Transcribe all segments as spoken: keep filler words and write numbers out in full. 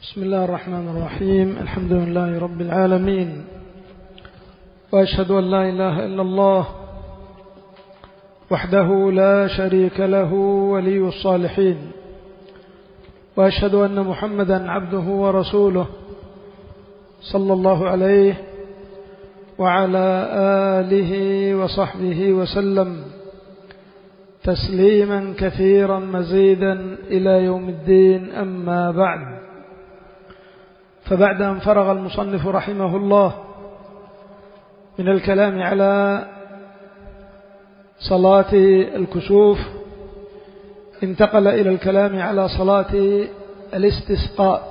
بسم الله الرحمن الرحيم. الحمد لله رب العالمين، وأشهد أن لا إله إلا الله وحده لا شريك له ولي الصالحين، وأشهد أن محمدا عبده ورسوله صلى الله عليه وعلى آله وصحبه وسلم تسليما كثيرا مزيدا إلى يوم الدين. أما بعد، فبعد أن فرغ المصنف رحمه الله من الكلام على صلاة الكسوف، انتقل إلى الكلام على صلاة الاستسقاء،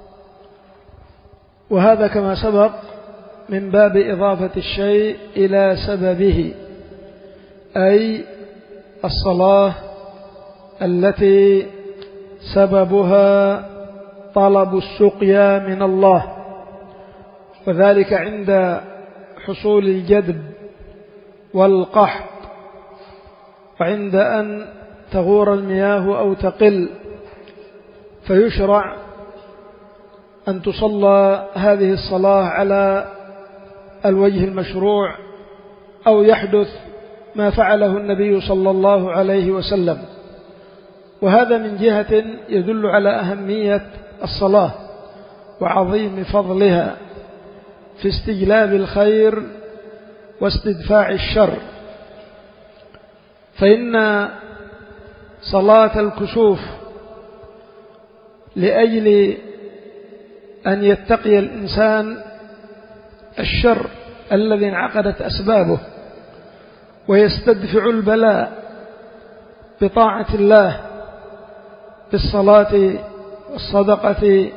وهذا كما سبق من باب إضافة الشيء إلى سببه، أي الصلاة التي سببها طلب السقيا من الله، وذلك عند حصول الجدب والقحط، وعند أن تغور المياه أو تقل، فيشرع أن تصلى هذه الصلاة على الوجه المشروع، أو يحدث ما فعله النبي صلى الله عليه وسلم. وهذا من جهة يدل على أهمية الصلاة وعظيم فضلها في استجلاب الخير واستدفاع الشر، فإن صلاة الكسوف لأجل أن يتقي الإنسان الشر الذي انعقدت أسبابه ويستدفع البلاء بطاعة الله بالصلاة والصدقة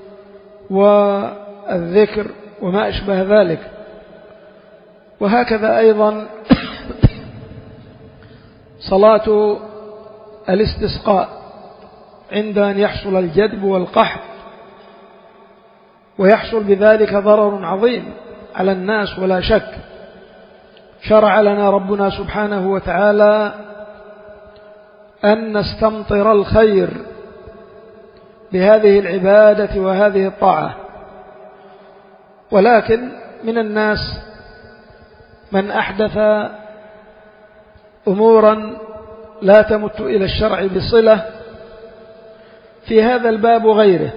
والذكر وما أشبه ذلك. وهكذا أيضا صلاة الاستسقاء عند أن يحصل الجدب والقحط، ويحصل بذلك ضرر عظيم على الناس ولا شك. شرع لنا ربنا سبحانه وتعالى أن نستمطر الخير بهذه العبادة وهذه الطاعة، ولكن من الناس من أحدث أمورا لا تمت إلى الشرع بصلة في هذا الباب وغيره.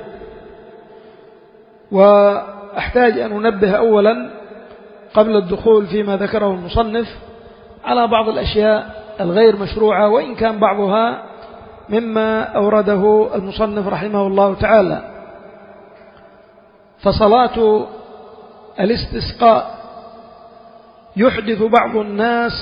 وأحتاج أن أنبه أولا قبل الدخول فيما ذكره المصنف على بعض الأشياء الغير مشروعة، وإن كان بعضها مما أورده المصنف رحمه الله تعالى. فصلاة الاستسقاء يحدث بعض الناس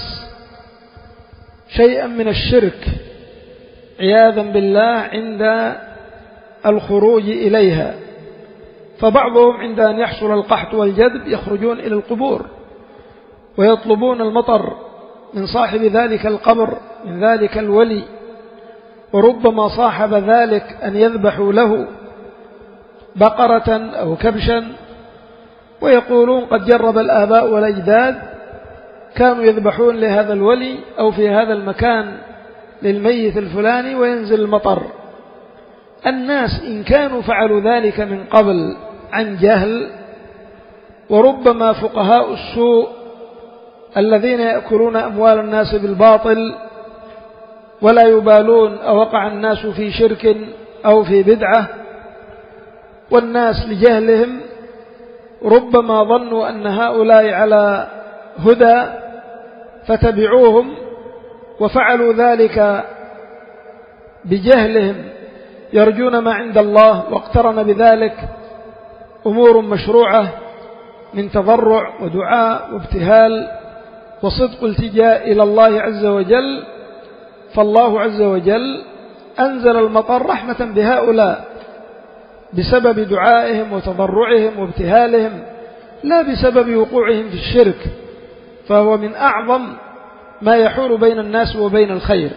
شيئا من الشرك عياذا بالله عند الخروج إليها، فبعضهم عند أن يحصل القحط والجدب يخرجون إلى القبور ويطلبون المطر من صاحب ذلك القبر، من ذلك الولي، وربما صاحب ذلك أن يذبحوا له بقرة أو كبشا، ويقولون قد جرب الآباء والأجداد كانوا يذبحون لهذا الولي أو في هذا المكان للميت الفلاني وينزل المطر. الناس إن كانوا فعلوا ذلك من قبل عن جهل، وربما فقهاء السوء الذين يأكلون أموال الناس بالباطل ولا يبالون أوقع الناس في شرك أو في بدعة، والناس لجهلهم ربما ظنوا أن هؤلاء على هدى فتبعوهم وفعلوا ذلك بجهلهم يرجون ما عند الله، واقترن بذلك أمور مشروعة من تضرع ودعاء وابتهال وصدق التجاء إلى الله عز وجل. فالله عز وجل أنزل المطر رحمة بهؤلاء بسبب دعائهم وتضرعهم وابتهالهم، لا بسبب وقوعهم في الشرك، فهو من أعظم ما يحول بين الناس وبين الخير.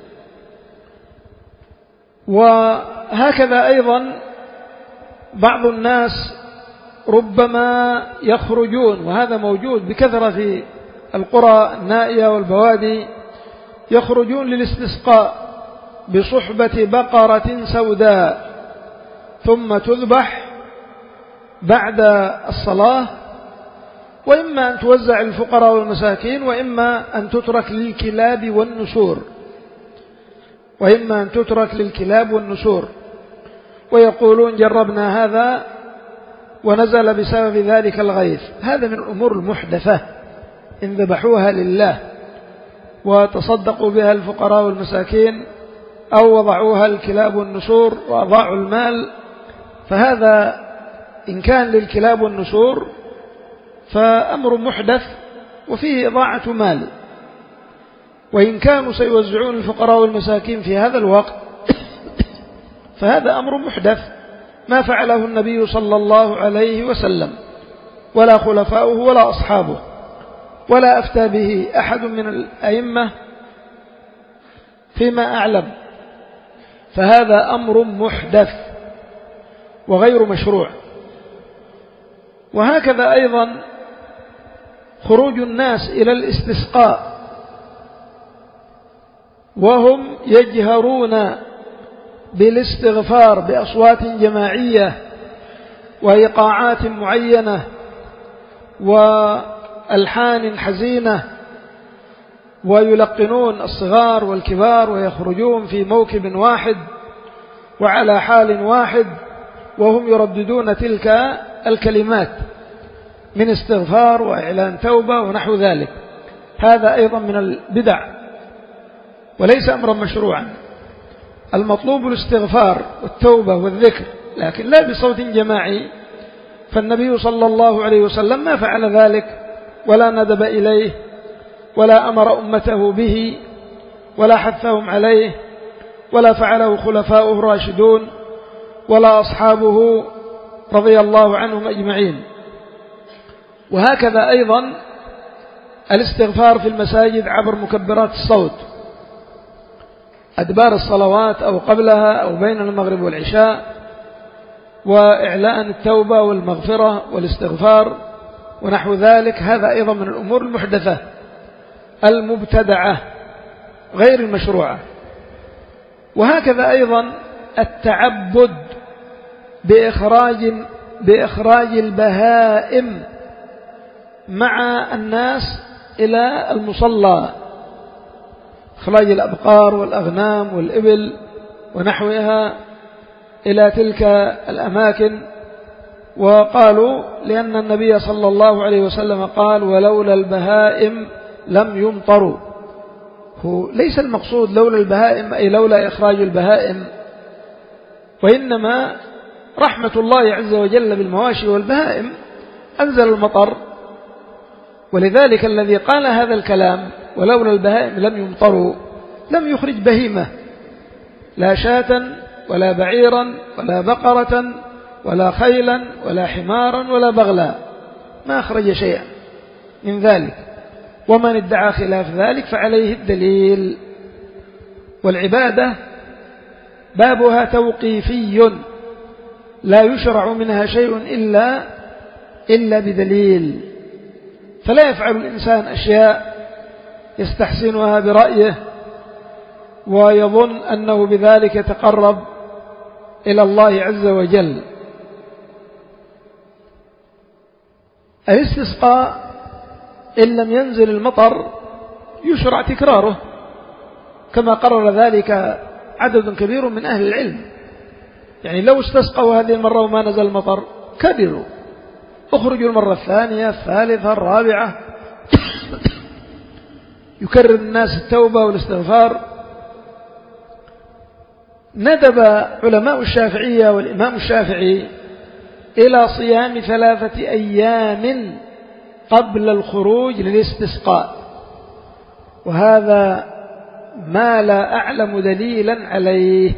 وهكذا أيضا بعض الناس ربما يخرجون، وهذا موجود بكثرة في القرى النائية والبوادي، يخرجون للاستسقاء بصحبة بقرة سوداء ثم تذبح بعد الصلاة، وإما أن توزع الفقراء والمساكين، وإما أن تترك للكلاب والنسور وإما أن تترك للكلاب والنسور ويقولون جربنا هذا ونزل بسبب ذلك الغيث. هذا من الأمور المحدثة، إن ذبحوها لله وتصدقوا بها الفقراء والمساكين أو وضعوها الكلاب والنسور وأضاعوا المال، فهذا إن كان للكلاب والنسور فأمر محدث وفيه إضاعة مال، وإن كانوا سيوزعون الفقراء والمساكين في هذا الوقت فهذا أمر محدث ما فعله النبي صلى الله عليه وسلم ولا خلفاؤه ولا أصحابه، ولا أفتى به أحد من الأئمة فيما أعلم، فهذا أمر محدث وغير مشروع. وهكذا أيضا خروج الناس إلى الاستسقاء وهم يجهرون بالاستغفار بأصوات جماعية وإيقاعات معينة وألحان حزينة، ويلقنون الصغار والكبار ويخرجون في موكب واحد وعلى حال واحد وهم يرددون تلك الكلمات من استغفار وإعلان توبة ونحو ذلك. هذا أيضا من البدع وليس أمرا مشروعا. المطلوب الاستغفار والتوبة والذكر، لكن لا بصوت جماعي، فالنبي صلى الله عليه وسلم ما فعل ذلك ولا ندب إليه ولا أمر أمته به ولا حثهم عليه، ولا فعله خلفاؤه الراشدون ولا أصحابه رضي الله عنهم أجمعين. وهكذا أيضا الاستغفار في المساجد عبر مكبرات الصوت أدبار الصلوات أو قبلها أو بين المغرب والعشاء، وإعلان التوبة والمغفرة والاستغفار ونحو ذلك، هذا أيضا من الأمور المحدثة المبتدعة غير المشروعة. وهكذا أيضا التعبد بإخراج بإخراج البهائم مع الناس إلى المصلى، إخراج الأبقار والأغنام والإبل ونحوها إلى تلك الأماكن. وقالوا لأن النبي صلى الله عليه وسلم قال ولولا البهائم لم يمطروا. هو ليس المقصود لولا البهائم أي لولا إخراج البهائم، وإنما رحمة الله عز وجل بالمواشي والبهائم أنزل المطر، ولذلك الذي قال هذا الكلام ولولا البهائم لم يمطروا لم يخرج بهيمة، لا شاة ولا بعيرا ولا بقرة ولا خيلا ولا حمارا ولا بغلا، ما أخرج شيئا من ذلك. ومن ادعى خلاف ذلك فعليه الدليل. والعبادة بابها توقيفي لا يشرع منها شيء إلا إلا بدليل، فلا يفعل الإنسان أشياء يستحسنها برأيه ويظن أنه بذلك يتقرب إلى الله عز وجل. الاستسقاء إن لم ينزل المطر يشرع تكراره، كما قرر ذلك عدد كبير من أهل العلم. يعني لو استسقوا هذه المرة وما نزل المطر كبروا، اخرجوا المرة الثانية الثالثة الرابعة، يكرر الناس التوبة والاستغفار. ندب علماء الشافعية والإمام الشافعي إلى صيام ثلاثة أيام قبل الخروج للاستسقاء، وهذا ما لا أعلم دليلا عليه،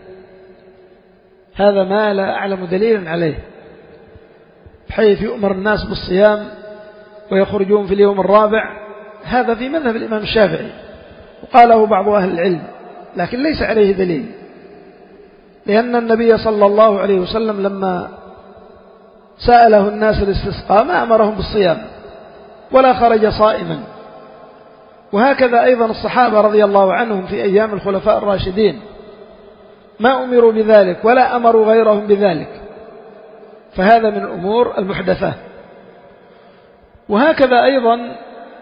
هذا ما لا أعلم دليلا عليه، بحيث يؤمر الناس بالصيام ويخرجون في اليوم الرابع. هذا في مذهب الإمام الشافعي وقاله بعض أهل العلم، لكن ليس عليه دليل، لأن النبي صلى الله عليه وسلم لما سأله الناس الاستسقاء ما أمرهم بالصيام ولا خرج صائما. وهكذا أيضا الصحابة رضي الله عنهم في أيام الخلفاء الراشدين ما أمروا بذلك ولا أمروا غيرهم بذلك، فهذا من الأمور المحدثة. وهكذا أيضا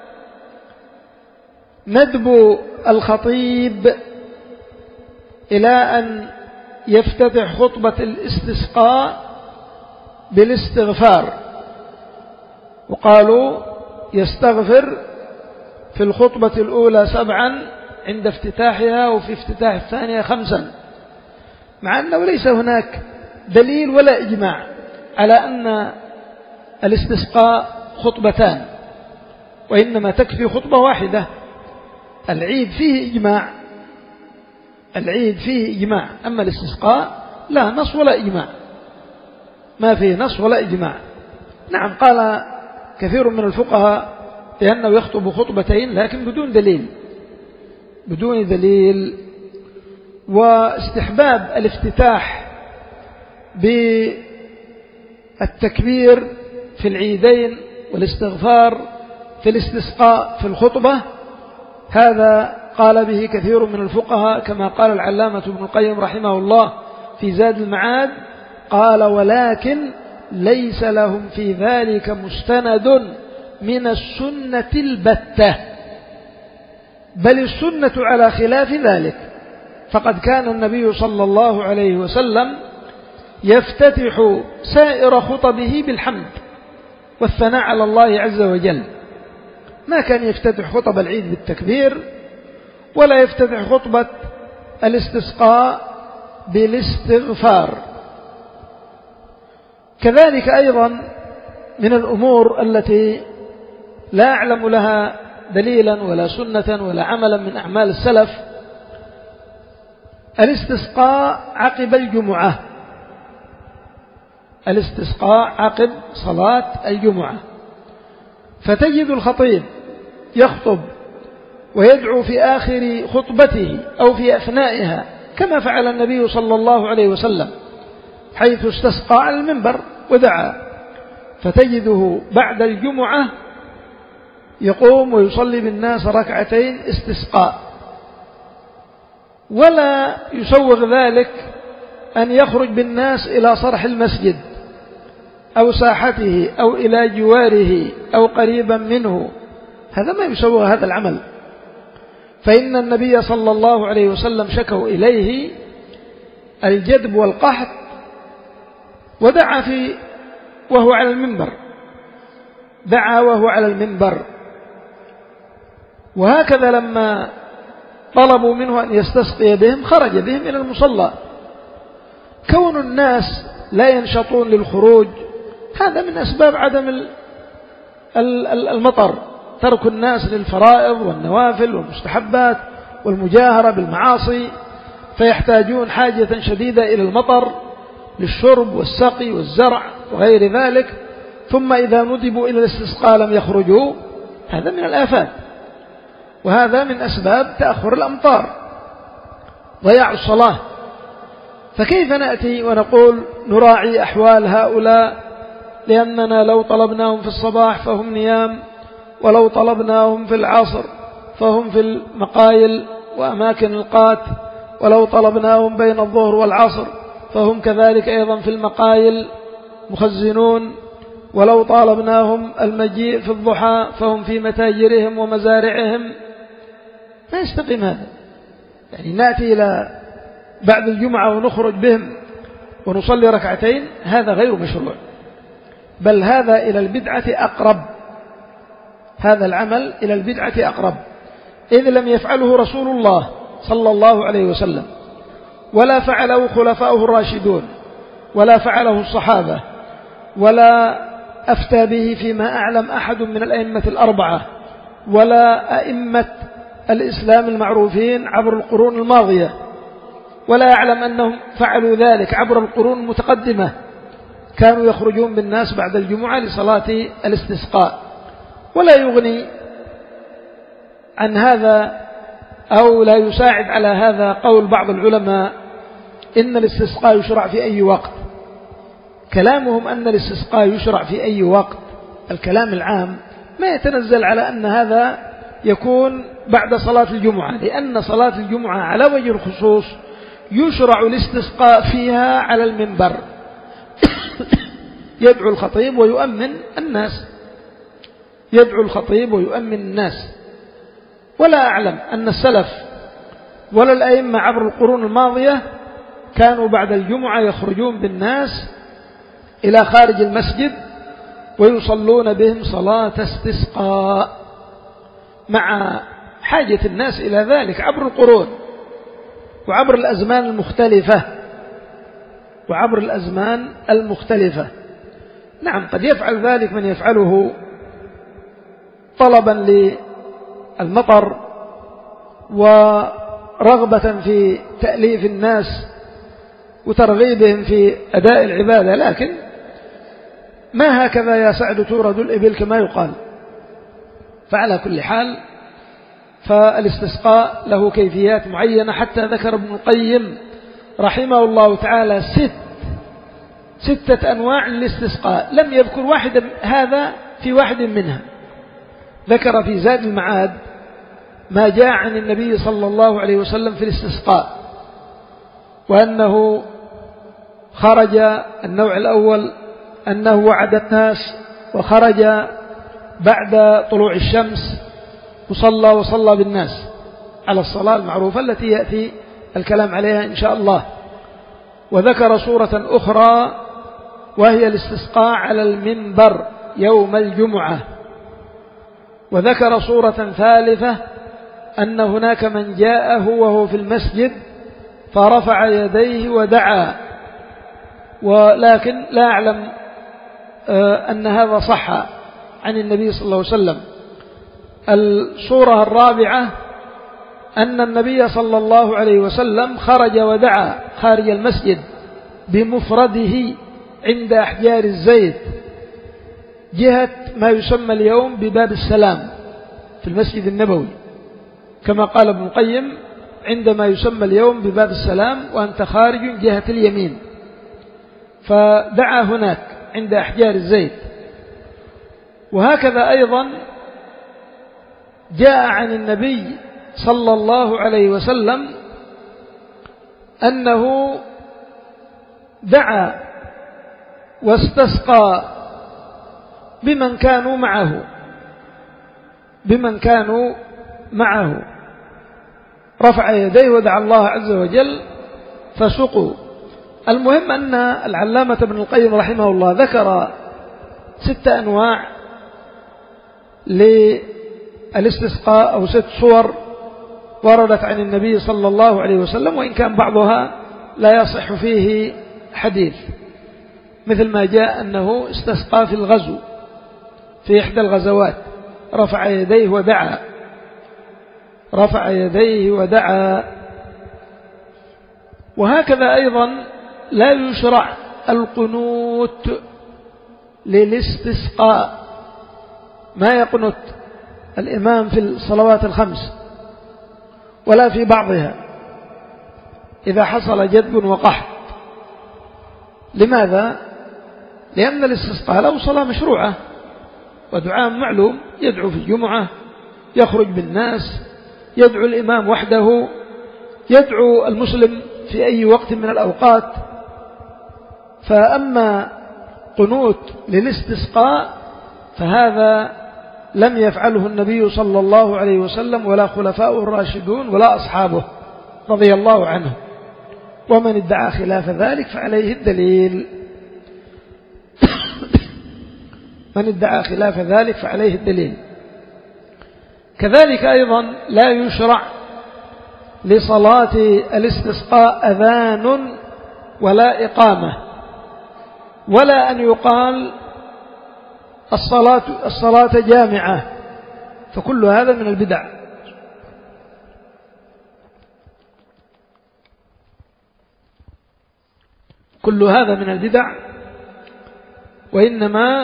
ندب الخطيب إلى أن يفتتح خطبة الاستسقاء بالاستغفار، وقالوا يستغفر في الخطبة الأولى سبعا عند افتتاحها، وفي افتتاح الثانية خمسا، مع أنه ليس هناك دليل ولا إجماع على أن الاستسقاء خطبتان، وإنما تكفي خطبة واحدة. العيد فيه إجماع، العيد فيه إجماع، أما الاستسقاء لا نص ولا إجماع، ما فيه نص ولا إجماع. نعم قال كثير من الفقهاء لأنه يخطب خطبتين لكن بدون دليل، بدون دليل. واستحباب الافتتاح بالتكبير في العيدين والاستغفار في الاستسقاء في الخطبة، هذا قال به كثير من الفقهاء، كما قال العلامة ابن القيم رحمه الله في زاد المعاد، قال ولكن ليس لهم في ذلك مستند من السنة البتة، بل السنة على خلاف ذلك، فقد كان النبي صلى الله عليه وسلم يفتتح سائر خطبه بالحمد والثناء على الله عز وجل، ما كان يفتتح خطب العيد بالتكبير، ولا يفتتح خطبة الاستسقاء بالاستغفار. كذلك أيضا من الأمور التي لا أعلم لها دليلا ولا سنة ولا عملا من أعمال السلف الاستسقاء عقب الجمعة، الاستسقاء عقب صلاة الجمعة، فتجد الخطيب يخطب ويدعو في آخر خطبته أو في أثنائها كما فعل النبي صلى الله عليه وسلم حيث استسقى على المنبر ودعا، فتجده بعد الجمعة يقوم ويصلي بالناس ركعتين استسقاء، ولا يسوغ ذلك أن يخرج بالناس إلى صرح المسجد أو ساحته أو إلى جواره أو قريبا منه، هذا ما يسوغ هذا العمل، فإن النبي صلى الله عليه وسلم شكوا إليه الجدب والقحط ودعا في وهو على المنبر، دعا وهو على المنبر. وهكذا لما طلبوا منه أن يستسقي بهم خرج بهم إلى المصلى. كون الناس لا ينشطون للخروج هذا من أسباب عدم المطر، ترك الناس للفرائض والنوافل والمستحبات والمجاهرة بالمعاصي، فيحتاجون حاجة شديدة إلى المطر للشرب والسقي والزرع وغير ذلك، ثم إذا ندبوا إلى الاستسقاء لم يخرجوا، هذا من الآفات، وهذا من أسباب تأخر الأمطار، ضياع الصلاة. فكيف نأتي ونقول نراعي أحوال هؤلاء لأننا لو طلبناهم في الصباح فهم نيام، ولو طلبناهم في العصر فهم في المقايل وأماكن القات، ولو طلبناهم بين الظهر والعصر فهم كذلك أيضا في المقايل مخزنون، ولو طالبناهم المجيء في الضحى فهم في متاجرهم ومزارعهم. ما يستقيم هذا، يعني نأتي إلى بعد الجمعة ونخرج بهم ونصلي ركعتين، هذا غير مشروع، بل هذا إلى البدعة أقرب، هذا العمل إلى البدعة أقرب، إذ لم يفعله رسول الله صلى الله عليه وسلم، ولا فعله خلفاؤه الراشدون، ولا فعله الصحابة، ولا أفتى به فيما أعلم أحد من الأئمة الأربعة، ولا أئمة الإسلام المعروفين عبر القرون الماضية، ولا أعلم أنهم فعلوا ذلك عبر القرون المتقدمة، كانوا يخرجون بالناس بعد الجمعة لصلاة الاستسقاء. ولا يغني عن هذا أو لا يساعد على هذا قول بعض العلماء إن الاستسقاء يشرع في أي وقت. كلامهم أن الاستسقاء يشرع في أي وقت، الكلام العام ما يتنزل على أن هذا يكون بعد صلاة الجمعة، لأن صلاة الجمعة على وجه الخصوص يشرع الاستسقاء فيها على المنبر يدعو الخطيب ويؤمن الناس يدعو الخطيب ويؤمن الناس. ولا أعلم أن السلف ولا الأئمة عبر القرون الماضية كانوا بعد الجمعة يخرجون بالناس إلى خارج المسجد ويصلون بهم صلاة استسقاء مع حاجة الناس إلى ذلك عبر القرون وعبر الأزمان المختلفة وعبر الأزمان المختلفة. نعم قد يفعل ذلك من يفعله طلبا للمطر ورغبة في تأليف الناس وترغيبهم في أداء العبادة، لكن ما هكذا يا سعد تورد الإبل كما يقال. فعلى كل حال فالاستسقاء له كيفيات معينة، حتى ذكر ابن القيم رحمه الله تعالى ست ستة أنواع للاستسقاء، لم يذكر واحدا هذا في واحد منها. ذكر في زاد المعاد ما جاء عن النبي صلى الله عليه وسلم في الاستسقاء، وأنه خرج النوع الأول أنه وعد الناس وخرج بعد طلوع الشمس وصلى وصلى بالناس على الصلاة المعروفة التي يأتي الكلام عليها إن شاء الله. وذكر سورة أخرى وهي الاستسقاء على المنبر يوم الجمعة. وذكر سورة ثالثة أن هناك من جاءه وهو في المسجد فرفع يديه ودعا، ولكن لا أعلم أن هذا صح عن النبي صلى الله عليه وسلم. السورة الرابعة أن النبي صلى الله عليه وسلم خرج ودعا خارج المسجد بمفرده عند أحجار الزيت جهة ما يسمى اليوم بباب السلام في المسجد النبوي، كما قال ابن القيم عندما يسمى اليوم بباب السلام وأنت خارج جهة اليمين، فدعا هناك عند أحجار الزيت. وهكذا أيضا جاء عن النبي صلى الله عليه وسلم أنه دعا واستسقى بمن كانوا معه بمن كانوا معه رفع يديه ودعا الله عز وجل فسقوا. المهم أن العلامة ابن القيم رحمه الله ذكر ست أنواع للاستسقاء أو ست صور وردت عن النبي صلى الله عليه وسلم، وإن كان بعضها لا يصح فيه حديث، مثل ما جاء أنه استسقى في الغزو في إحدى الغزوات رفع يديه ودعا رفع يديه ودعا. وهكذا أيضا لا يشرع القنوت للاستسقاء، ما يقنت الإمام في الصلوات الخمس ولا في بعضها إذا حصل جدب وقحط. لماذا؟ لأن الاستسقاء له صلاة مشروعة ودعاء معلوم، يدعو في الجمعة، يخرج بالناس، يدعو الإمام وحده، يدعو المسلم في أي وقت من الأوقات. فأما قنوت للاستسقاء فهذا لم يفعله النبي صلى الله عليه وسلم ولا خلفاؤه الراشدون ولا أصحابه رضي الله عنهم، ومن ادعى خلاف ذلك فعليه الدليل من ادعى خلاف ذلك فعليه الدليل. كذلك أيضا لا يشرع لصلاة الاستسقاء أذان ولا إقامة، ولا أن يقال الصلاة, الصلاة جامعة، فكل هذا من البدع. كل هذا من البدع، وإنما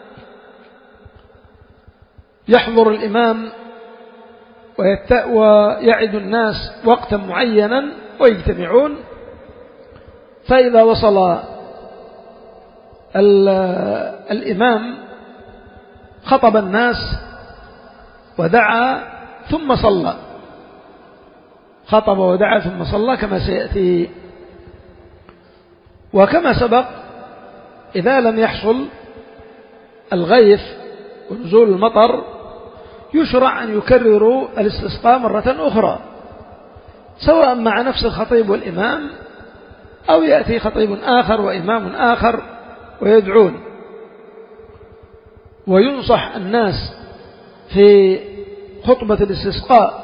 يحضر الإمام ويعد الناس وقتا معينا ويجتمعون، فإذا وصل الإمام خطب الناس ودعا ثم صلى خطب ودعا ثم صلى كما سيأتي. وكما سبق إذا لم يحصل الغيث ونزول المطر يشرع أن يكرروا الاستسقاء مرة أخرى، سواء مع نفس الخطيب والإمام أو يأتي خطيب آخر وإمام آخر ويدعون. وينصح الناس في خطبة الاستسقاء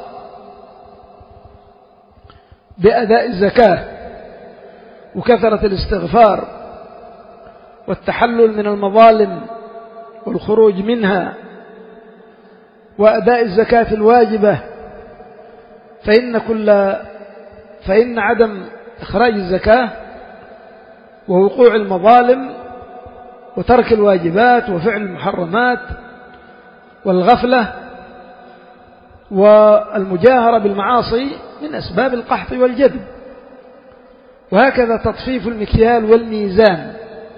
بأداء الزكاة وكثرة الاستغفار والتحلل من المظالم والخروج منها وأداء الزكاة الواجبة، فإن كل فإن عدم إخراج الزكاة ووقوع المظالم وترك الواجبات وفعل المحرمات والغفلة والمجاهرة بالمعاصي من أسباب القحط والجدب. وهكذا تطفيف المكيال والميزان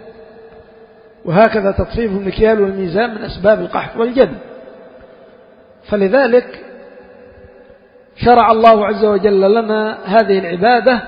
وهكذا تطفيف المكيال والميزان من أسباب القحط والجدب. فلذلك شرع الله عز وجل لنا هذه العبادة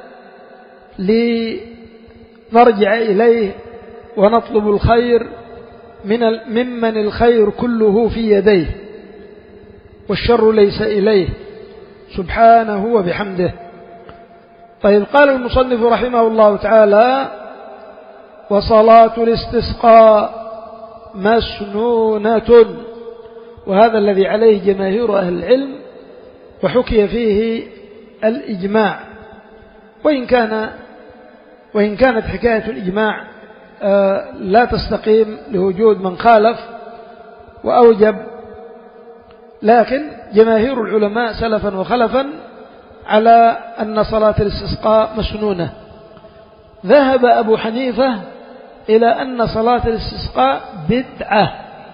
لنرجع إليه ونطلب الخير من ممن الخير كله في يديه والشر ليس إليه سبحانه وبحمده. طيب، قال المصنف رحمه الله تعالى: وصلاة الاستسقاء مسنونة. وهذا الذي عليه جماهير أهل العلم، وحكي فيه الإجماع، وإن كان وإن كانت حكاية الإجماع لا تستقيم لوجود من خالف وأوجب، لكن جماهير العلماء سلفا وخلفا على أن صلاة الاستسقاء مسنونة. ذهب أبو حنيفة إلى أن صلاة الاستسقاء بدعة،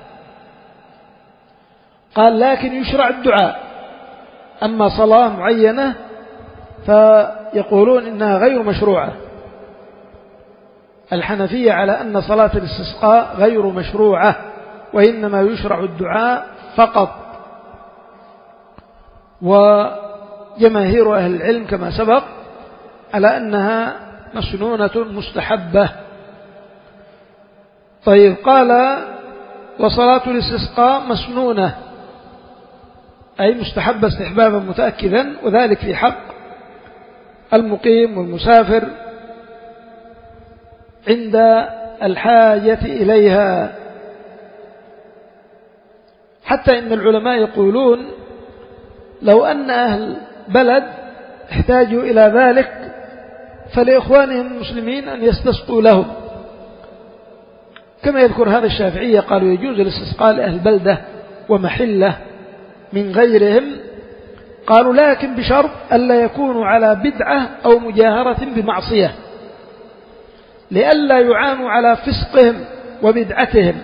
قال لكن يشرع الدعاء، أما صلاة معينة فيقولون إنها غير مشروعة. الحنفية على أن صلاة الاستسقاء غير مشروعة وإنما يشرع الدعاء فقط. وجماهير أهل العلم كما سبق على أنها مسنونة مستحبة. طيب، قال: وصلاة الاستسقاء مسنونة، أي مستحبة استحبابا متأكدا، وذلك في حق المقيم والمسافر عند الحاجة إليها. حتى إن العلماء يقولون لو أن أهل بلد احتاجوا إلى ذلك فلإخوانهم المسلمين أن يستسقوا لهم، كما يذكر هذا الشافعية، قالوا يجوز الاستسقاء لأهل بلدة ومحلة من غيرهم، قالوا لكن بشرط ألا يكونوا على بدعة أو مجاهرة بمعصية، لئلا يعانوا على فسقهم وبدعتهم،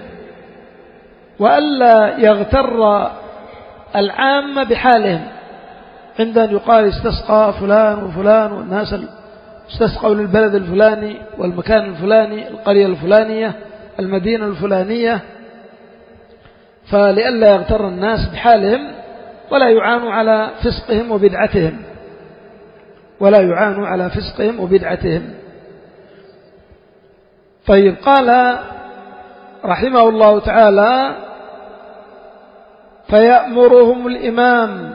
وألا يغتر العامة بحالهم عند أن يقال استسقى فلان وفلان والناس استسقوا للبلد الفلاني والمكان الفلاني القرية الفلانية المدينة الفلانية، فلئلا يغتر الناس بحالهم ولا يعانوا على فسقهم وبدعتهم ولا يعانوا على فسقهم وبدعتهم. طيب، قال رحمه الله تعالى: فيأمرهم الإمام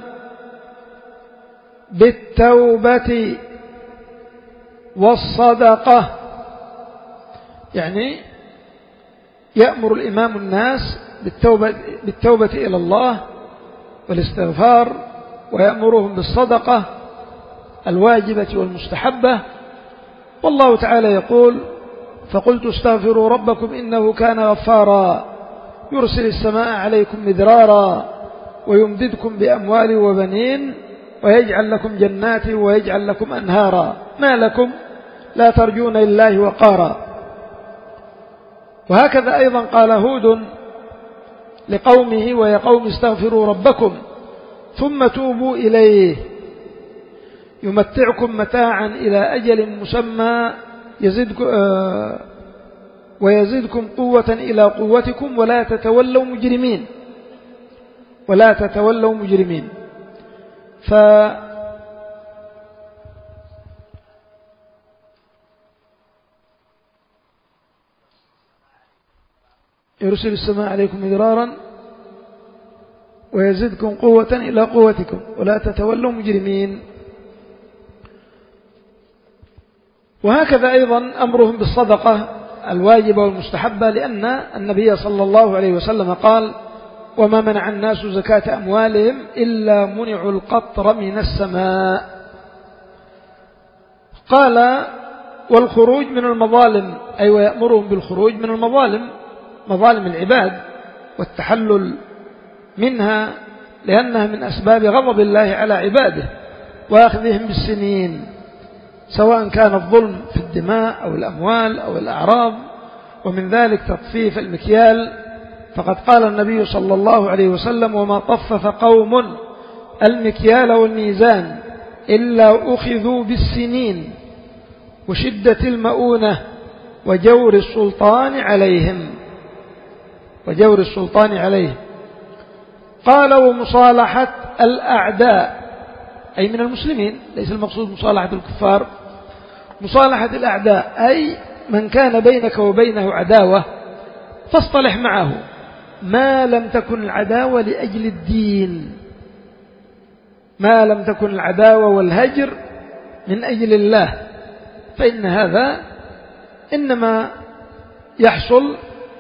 بالتوبة والصدقة، يعني يأمر الإمام الناس بالتوبة, بالتوبة إلى الله والاستغفار، ويأمرهم بالصدقة الواجبة والمستحبة. والله تعالى يقول: فقلت استغفروا ربكم إنه كان غفارا يرسل السماء عليكم مدرارا ويمددكم بأموال وبنين ويجعل لكم جنات ويجعل لكم أنهارا ما لكم لا ترجون لله وقارا. وهكذا أيضا قال هود لقومه: ويا قوم استغفروا ربكم ثم توبوا إليه يمتعكم متاعا إلى أجل مسمى يزدكم آه ويزدكم قوة إلى قوتكم ولا تتولوا مجرمين ولا تتولوا مجرمين. يرسل السماء عليكم مدرارا ويزدكم قوة إلى قوتكم ولا تتولوا مجرمين. وهكذا أيضا أمرهم بالصدقة الواجبة والمستحبة، لأن النبي صلى الله عليه وسلم قال: وما منع الناس زكاة أموالهم إلا منعوا القطر من السماء. قال: والخروج من المظالم، أي أيوة ويأمرهم بالخروج من المظالم، مظالم العباد، والتحلل منها، لأنها من أسباب غضب الله على عباده وأخذهم بالسنين، سواء كان الظلم في الدماء أو الأموال أو الأعراض. ومن ذلك تطفيف المكيال، فقد قال النبي صلى الله عليه وسلم: وما طفف قوم المكيال والميزان إلا أخذوا بالسنين وشدة المؤونة وجور السلطان عليهم وجور السلطان عليهم. قال: ومصالحة الأعداء، أي من المسلمين، ليس المقصود مصالحة الكفار، مصالحة الأعداء أي من كان بينك وبينه عداوة فاصطلح معه، ما لم تكن العداوة لأجل الدين، ما لم تكن العداوة والهجر من أجل الله، فإن هذا إنما يحصل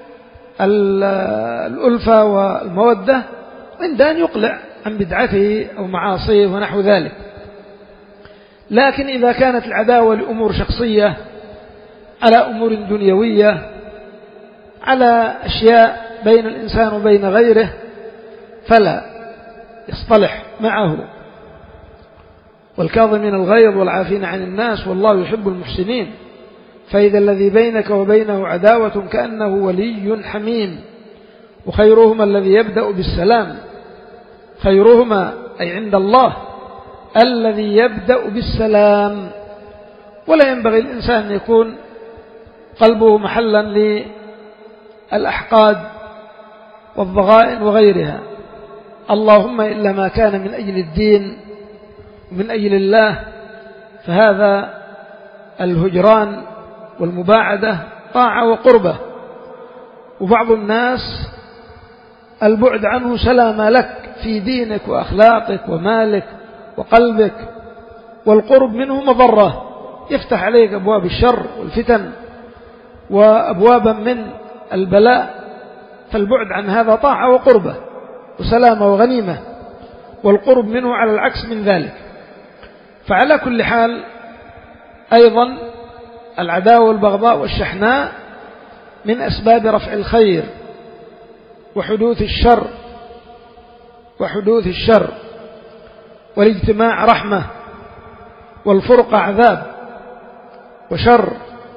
الألفة والمودة عند أن يقلع عن بدعته أو معاصيه ونحو ذلك. لكن إذا كانت العداوة لأمور شخصية، على أمور دنيوية، على أشياء بين الإنسان وبين غيره، فلا يصطلح معه. والكاظمين الغيظ والعافين عن الناس والله يحب المحسنين. فإذا الذي بينك وبينه عداوة كأنه ولي حميم. وخيرهما الذي يبدأ بالسلام، خيرهما أي عند الله الذي يبدأ بالسلام. ولا ينبغي الإنسان أن يكون قلبه محلا للأحقاد والضغائن وغيرها، اللهم إلا ما كان من أجل الدين ومن أجل الله، فهذا الهجران والمباعدة طاعة وقربة. وبعض الناس البعد عنه سلام لك في دينك وأخلاقك ومالك وقلبك، والقرب منه مضرة، يفتح عليك أبواب الشر والفتن وأبوابا من البلاء. فالبعد عن هذا طاعة وقربة وسلامة وغنيمة، والقرب منه على العكس من ذلك. فعلى كل حال أيضا العداوة والبغضاء والشحناء من أسباب رفع الخير وحدوث الشر وحدوث الشر والاجتماع رحمة والفرقة عذاب وشر.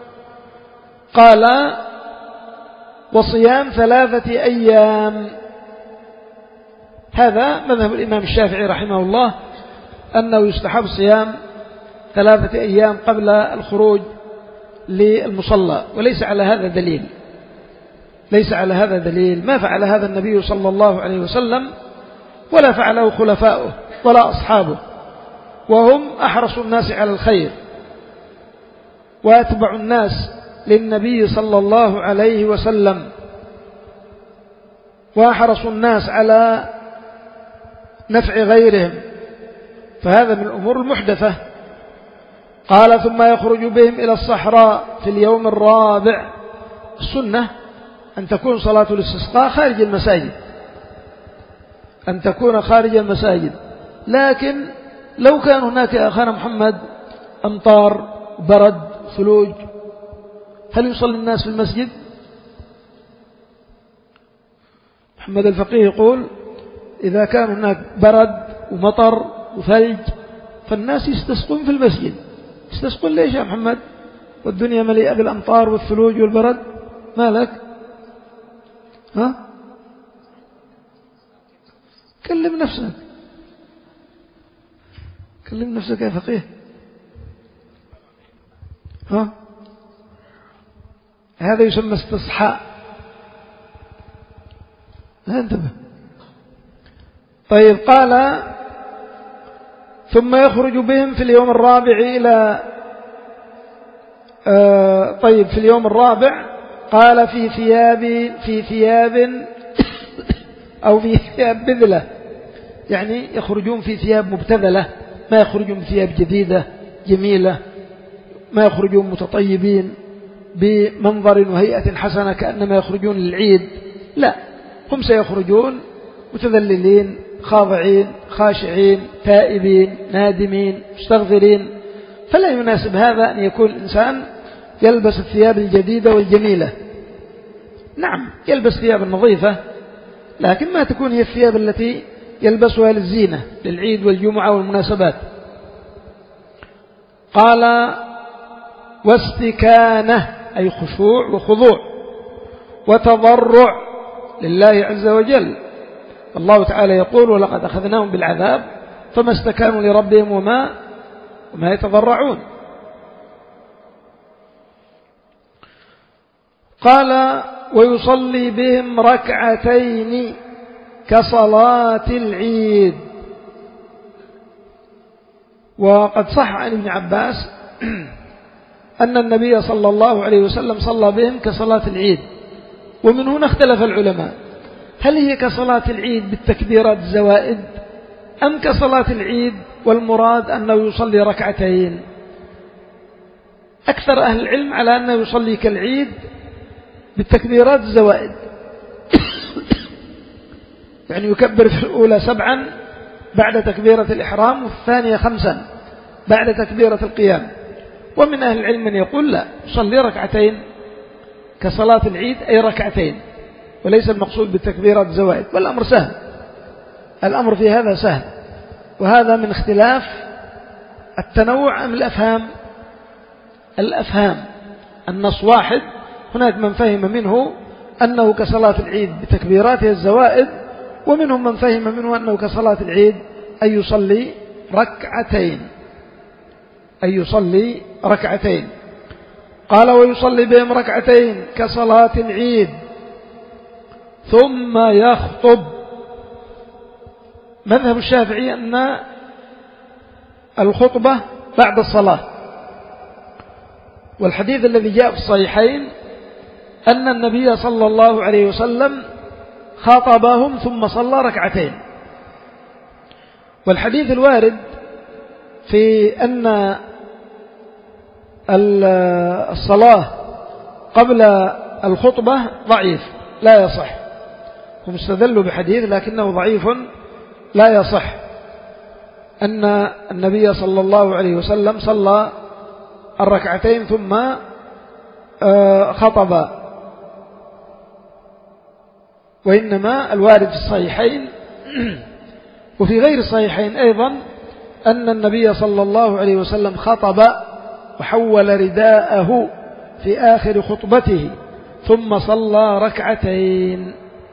قال: وصيام ثلاثة أيام. هذا مذهب الإمام الشافعي رحمه الله، أنه يستحب صيام ثلاثة أيام قبل الخروج للمصلى، وليس على هذا دليل، ليس على هذا دليل. ما فعل هذا النبي صلى الله عليه وسلم، ولا فعله خلفاؤه ولا أصحابه، وهم أحرص الناس على الخير وأتبع الناس للنبي صلى الله عليه وسلم، وأحرص الناس على نفع غيرهم، فهذا من الأمور المحدثة. قال: ثم يخرج بهم إلى الصحراء في اليوم الرابع. السنة أن تكون صلاة الاستسقاء خارج المساجد، أن تكون خارج المساجد. لكن لو كان هناك يا أخانا محمد أمطار برد ثلوج، هل يصلي الناس في المسجد؟ محمد الفقيه يقول: إذا كان هناك برد ومطر وثلج فالناس يستسقون في المسجد. يستسقون ليش يا محمد؟ والدنيا مليئة بالأمطار والثلوج والبرد، ما لك؟ ها؟ كلم نفسك، كلم نفسك يا فقيه. ها؟ هذا يسمى استصحاء، لا انتبه. طيب، قال: ثم يخرج بهم في اليوم الرابع إلى آه طيب في اليوم الرابع قال في ثياب في ثياب أو في ثياب بذلة، يعني يخرجون في ثياب مبتذلة، ما يخرجون بثياب جديدة جميلة، ما يخرجون متطيبين بمنظر وهيئة حسنة كأنما يخرجون للعيد، لا، هم سيخرجون متذللين خاضعين خاشعين تائبين نادمين مستغفرين. فلا يناسب هذا أن يكون الإنسان يلبس الثياب الجديدة والجميلة. نعم يلبس ثياب نظيفة، لكن ما تكون هي الثياب التي يلبسها للزينة للعيد والجمعة والمناسبات. قال واستكانة أي خشوع وخضوع وتضرع لله عز وجل. الله تعالى يقول ولقد أخذناهم بالعذاب فما استكانوا لربهم وما وما يتضرعون. قال ويصلي بهم ركعتين كصلاة العيد. وقد صح عن ابن عباس أن النبي صلى الله عليه وسلم صلى بهم كصلاة العيد. ومن هنا اختلف العلماء، هل هي كصلاة العيد بالتكبيرات الزوائد أم كصلاة العيد والمراد أنه يصلي ركعتين؟ أكثر أهل العلم على أنه يصلي كالعيد بالتكبيرات الزوائد، يعني يكبر في الأولى سبعا بعد تكبيرة الإحرام وفي الثانية خمسا بعد تكبيرة القيام. ومن أهل العلم من يقول لا، يصلي ركعتين كصلاة العيد أي ركعتين، وليس المقصود بالتكبيرات الزوائد. والأمر سهل، الأمر في هذا سهل، وهذا من اختلاف التنوع أم الأفهام. الأفهام النص واحد، هناك من فهم منه أنه كصلاة العيد بتكبيراتها الزوائد، ومنهم من فهم منه أنه كصلاة العيد أي يصلي ركعتين أي يصلي ركعتين. قال ويصلي بهم ركعتين كصلاة العيد ثم يخطب. مذهب الشافعي أن الخطبة بعد الصلاة، والحديث الذي جاء في الصحيحين أن النبي صلى الله عليه وسلم خاطبهم ثم صلى ركعتين. والحديث الوارد في أن الصلاة قبل الخطبة ضعيف لا يصح، هم استدلوا بحديث لكنه ضعيف لا يصح، أن النبي صلى الله عليه وسلم صلى الركعتين ثم خطب. وإنما الوارد في الصحيحين وفي غير الصحيحين أيضا أن النبي صلى الله عليه وسلم خطب وحول رداءه في آخر خطبته ثم صلى ركعتين.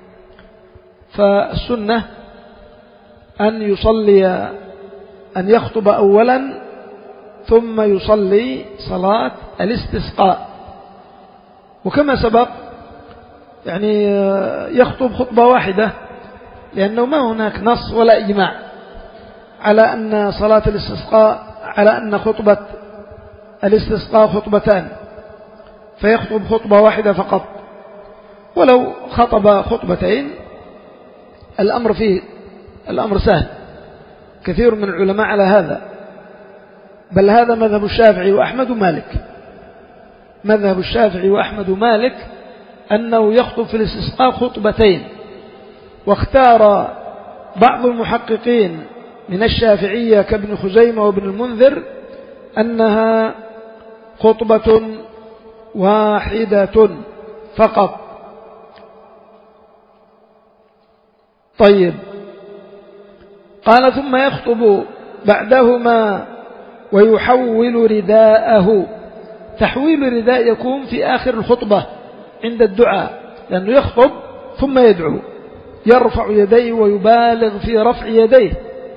فالسنة أن يصلي أن يخطب أولا ثم يصلي صلاة الاستسقاء. وكما سبق يعني يخطب خطبة واحدة، لأنه ما هناك نص ولا إجماع على أن صلاة الاستسقاء على أن خطبة الاستسقاء خطبتان، فيخطب خطبة واحدة فقط. ولو خطب خطبتين الأمر فيه الأمر سهل، كثير من العلماء على هذا، بل هذا مذهب الشافعي وأحمد ومالك. مذهب الشافعي وأحمد ومالك أنه يخطب في الاستسقاء خطبتين. واختار بعض المحققين من الشافعية كابن خزيمة وابن المنذر أنها خطبة واحدة فقط. طيب، قال ثم يخطب بعدهما ويحول رداءه. تحويل الرداء يكون في آخر الخطبة عند الدعاء، لأنه يخطب ثم يدعو، يرفع يديه ويبالغ في رفع يديه.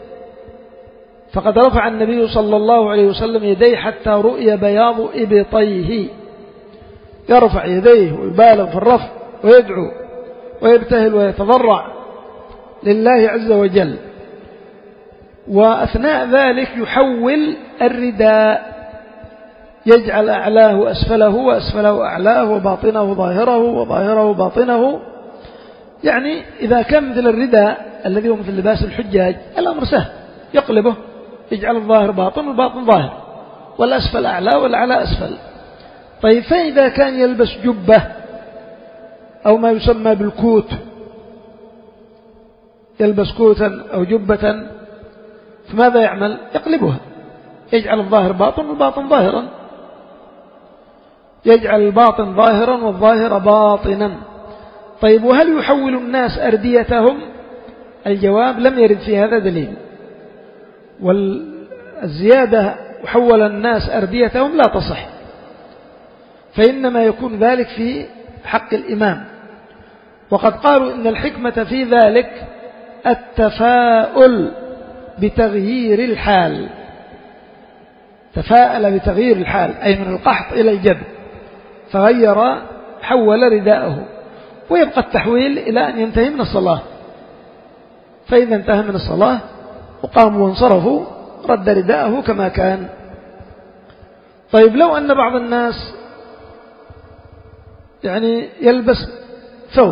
فقد رفع النبي صلى الله عليه وسلم يديه حتى رؤي بياض إبطيه، يرفع يديه ويبالغ في الرفع ويدعو ويبتهل ويتضرع لله عز وجل. وأثناء ذلك يحول الرداء، يجعل أعلاه أسفله وأسفله أعلاه وباطنه ظاهره وظاهره باطنه. يعني إذا كان مثل الرداء الذي هو مثل لباس الحجاج الأمر سهل، يقلبه يجعل الظاهر باطن والباطن ظاهر والأسفل أعلى والأعلى أسفل. طيب فإذا كان يلبس جبة أو ما يسمى بالكوت، يلبس كوتا أو جبة، فماذا يعمل؟ يقلبها، يجعل الظاهر باطن والباطن ظاهرا، يجعل الباطن ظاهرا والظاهر باطنا. طيب وهل يحول الناس أرديتهم؟ الجواب لم يرد في هذا دليل، والزيادة حول الناس أرديتهم لا تصح، فإنما يكون ذلك في حق الإمام. وقد قالوا إن الحكمة في ذلك التفاؤل بتغيير الحال، تفاءل بتغيير الحال أي من القحط إلى الجد، فغير حول رداءه، ويبقى التحويل إلى أن ينتهي من الصلاة. فإذا انتهى من الصلاة وقاموا وانصرفوا رد رداءه كما كان. طيب لو أن بعض الناس يعني يلبس ثوب،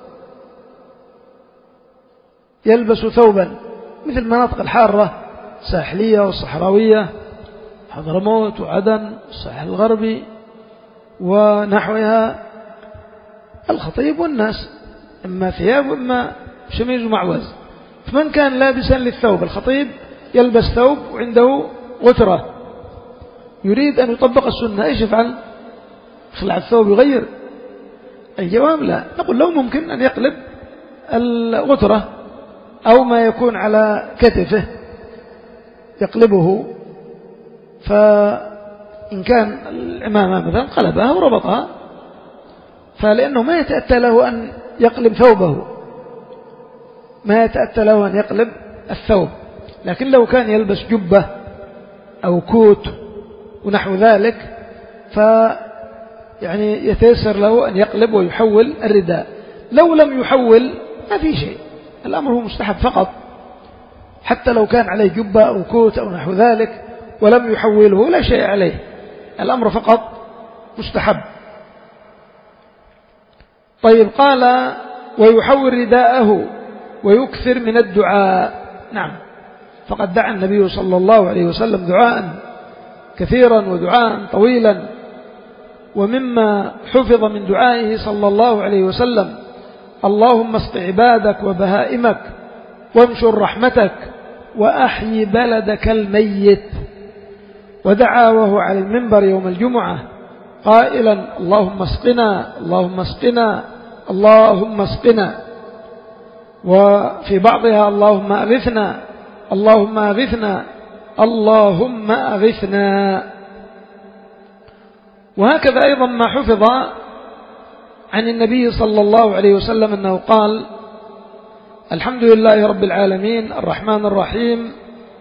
يلبس ثوبا مثل المناطق الحارة الساحلية والصحراوية، حضرموت وعدن الساحل الغربي ونحوها، الخطيب والناس إما ثياب وإما شميز ومعوز، فمن كان لابسا للثوب، الخطيب يلبس ثوب وعنده غترة يريد أن يطبق السنة، إيش يفعل؟ يخلع الثوب يغير؟ الجواب لا، نقول لو ممكن أن يقلب الغترة أو ما يكون على كتفه يقلبه، فإن كان العمامة مثلا قلبها وربطها، فلأنه ما يتأتى له أن يقلب ثوبه، ما يتأتى له أن يقلب الثوب. لكن لو كان يلبس جبة أو كوت ونحو ذلك ف يعني يتيسر له أن يقلب ويحول الرداء. لو لم يحول ما في شيء، الأمر هو مستحب فقط، حتى لو كان عليه جبة أو كوت أو نحو ذلك ولم يحوله لا شيء عليه، الأمر فقط مستحب. طيب قال ويحول رداءه ويكثر من الدعاء. نعم، فقد دعا النبي صلى الله عليه وسلم دعاء كثيرا ودعاء طويلا، ومما حفظ من دعائه صلى الله عليه وسلم اللهم اسق عبادك وبهائمك وانشر رحمتك وأحيي بلدك الميت. ودعا وهو على المنبر يوم الجمعة قائلا اللهم اسقنا اللهم اسقنا اللهم اسقنا، وفي بعضها اللهم أغثنا اللهم أغثنا اللهم أغثنا. وهكذا أيضا ما حفظ عن النبي صلى الله عليه وسلم أنه قال الحمد لله رب العالمين الرحمن الرحيم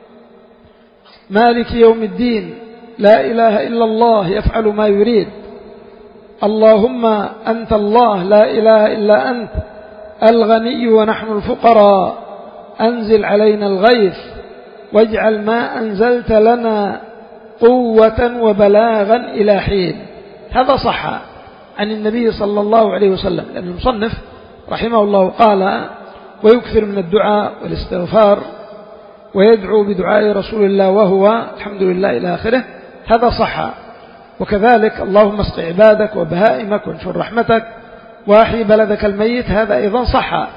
مالك يوم الدين لا إله إلا الله يفعل ما يريد، اللهم أنت الله لا إله إلا أنت الغني ونحن الفقراء، أنزل علينا الغيث واجعل ما أنزلت لنا قوة وبلاغا إلى حين. هذا صح عن النبي صلى الله عليه وسلم، لأن المصنف رحمه الله قال ويكثر من الدعاء والاستغفار ويدعو بدعاء رسول الله وهو الحمد لله إلى آخره، هذا صح. وكذلك اللهم اسق عبادك وبهائمك وانشر رحمتك وأحيي بلدك الميت، هذا أيضا صح.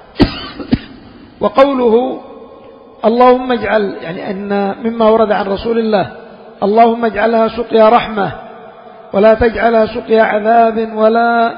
وقوله اللهم اجعل، يعني أن مما ورد عن رسول الله اللهم اجعلها سقيا رحمة ولا تجعلها سقيا عذاب ولا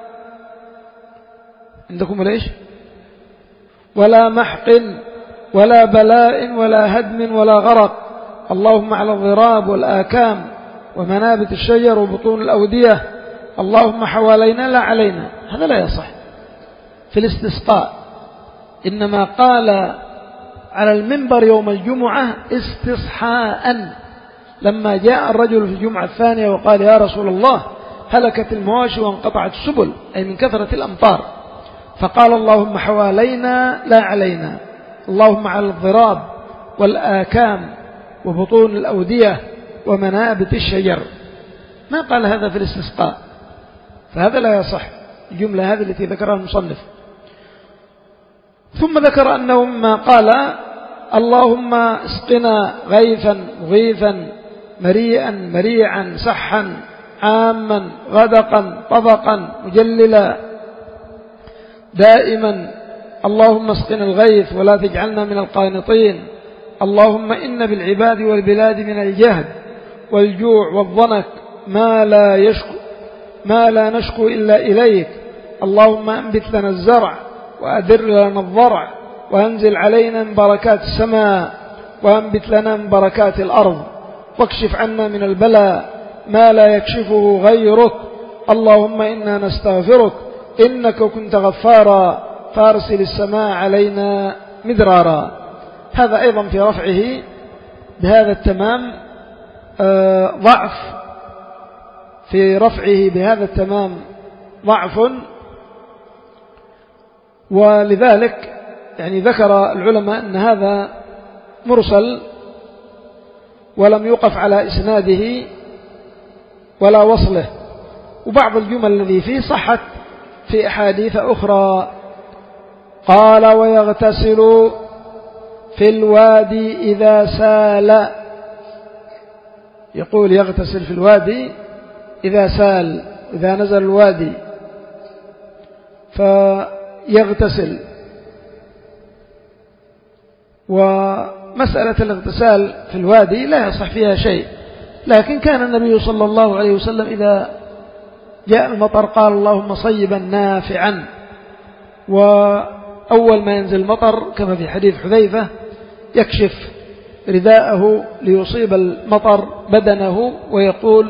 عندكم ولا إيش ولا محق ولا بلاء ولا هدم ولا غرق، اللهم على الضراب والآكام ومنابت الشجر وبطون الأودية، اللهم حوالينا لا علينا. هذا لا يصح في الاستسقاء، إنما قال على المنبر يوم الجمعة استصحاء، لما جاء الرجل في الجمعة الثانية وقال يا رسول الله هلكت المواشي وانقطعت السبل، أي من كثرة الأمطار، فقال اللهم حوالينا لا علينا، اللهم على الضراب والآكام وبطون الأودية ومنابت الشجر. ما قال هذا في الاستسقاء، فهذا لا يصح الجملة هذه التي ذكرها المصنف. ثم ذكر أنه مما قال اللهم اسقنا غيثا مغيثا مريئا مريعا سحا عاما غدقا طبقا مجللا دائما، اللهم اسقنا الغيث ولا تجعلنا من القانطين، اللهم إن بالعباد والبلاد من الجهد والجوع والضنك ما لا يشكو ما لا نشكو إلا إليك، اللهم أنبت لنا الزرع وأدر لنا الضرع وأنزل علينا من بركات السماء وأنبت لنا من بركات الأرض، واكشف عنا من البلاء ما لا يكشفه غيرك، اللهم إنا نستغفرك إنك كنت غفارا فارسل السماء علينا مدرارا. هذا أيضا في رفعه بهذا التمام آه ضعف في رفعه بهذا التمام ضعف، ولذلك يعني ذكر العلماء أن هذا مرسل ولم يقف على إسناده ولا وصله، وبعض الجمل الذي فيه صحت في أحاديث أخرى. قال ويغتسل في الوادي إذا سال، يقول يغتسل في الوادي إذا سال، إذا نزل الوادي فيغتسل. ومسألة الاغتسال في الوادي لا يصح فيها شيء، لكن كان النبي صلى الله عليه وسلم إذا جاء المطر قال اللهم صيبا نافعا، وأول ما ينزل المطر كما في حديث حذيفة يكشف رداءه ليصيب المطر بدنه ويقول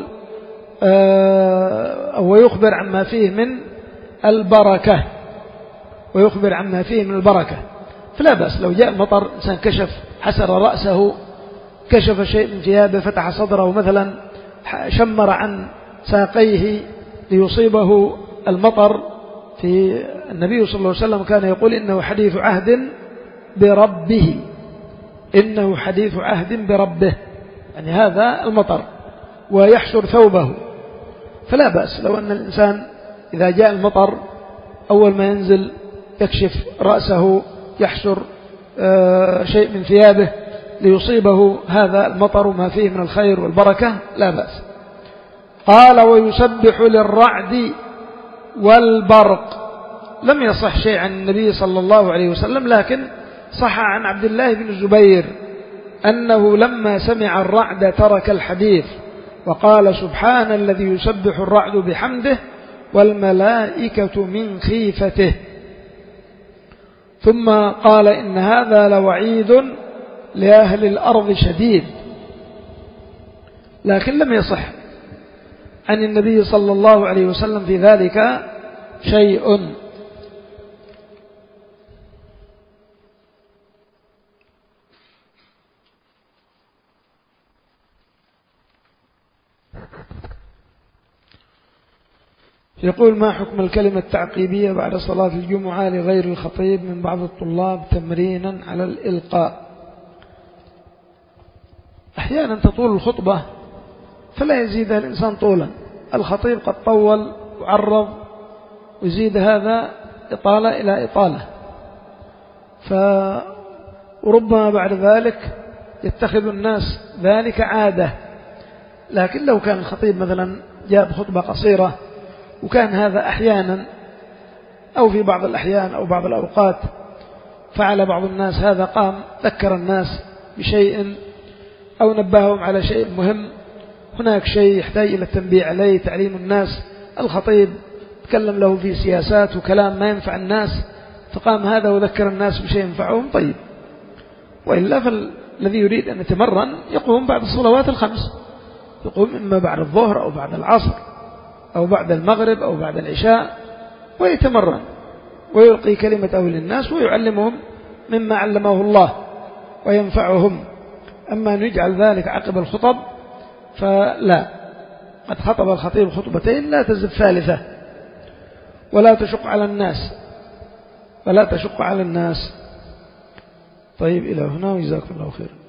أو يخبر عما فيه من البركة ويخبر عما فيه من البركة. فلا بأس لو جاء المطر إنسان كشف حسر رأسه، كشف شيء من ثيابه، فتح صدره مثلا، شمر عن ساقيه ليصيبه المطر. في النبي صلى الله عليه وسلم كان يقول إنه حديث عهد بربه، إنه حديث عهد بربه، يعني هذا المطر، ويحشر ثوبه. فلا بأس لو أن الإنسان إذا جاء المطر أول ما ينزل يكشف رأسه، يحشر شيء من ثيابه ليصيبه هذا المطر ما فيه من الخير والبركة، لا بأس. قال ويسبح للرعد والبرق. لم يصح شيء عن النبي صلى الله عليه وسلم، لكن صح عن عبد الله بن الزبير أنه لما سمع الرعد ترك الحديث وقال سبحان الذي يسبح الرعد بحمده والملائكة من خيفته، ثم قال إن هذا لوعيد لأهل الأرض شديد. لكن لم يصح عن النبي صلى الله عليه وسلم في ذلك شيء. يقول ما حكم الكلمة التعقيبية بعد صلاة الجمعة لغير الخطيب من بعض الطلاب تمرينا على الإلقاء؟ أحيانا تطول الخطبة فلا يزيدها الإنسان طولا، الخطيب قد طول وعرض ويزيد هذا إطالة إلى إطالة، فربما بعد ذلك يتخذ الناس ذلك عادة. لكن لو كان الخطيب مثلا جاب خطبة قصيرة وكان هذا أحيانا أو في بعض الأحيان أو بعض الأوقات فعل بعض الناس هذا، قام ذكر الناس بشيء أو نبههم على شيء مهم، هناك شيء يحتاج إلى التنبيه عليه، تعليم الناس، الخطيب تكلم له في سياسات وكلام ما ينفع الناس، فقام هذا وذكر الناس بشيء ينفعهم، طيب. وإلا فالذي يريد أن يتمرن يقوم بعد الصلوات الخمس، يقوم إما بعد الظهر أو بعد العصر أو بعد المغرب أو بعد العشاء، ويتمرن ويلقي كلمته للناس ويعلمهم مما علمه الله وينفعهم. أما أن يجعل ذلك عقب الخطب فلا، قد خطب الخطيب خطبتين لا تزد ثالثة، ولا تشق على الناس ولا تشق على الناس. طيب إلى هنا وجزاكم الله خير.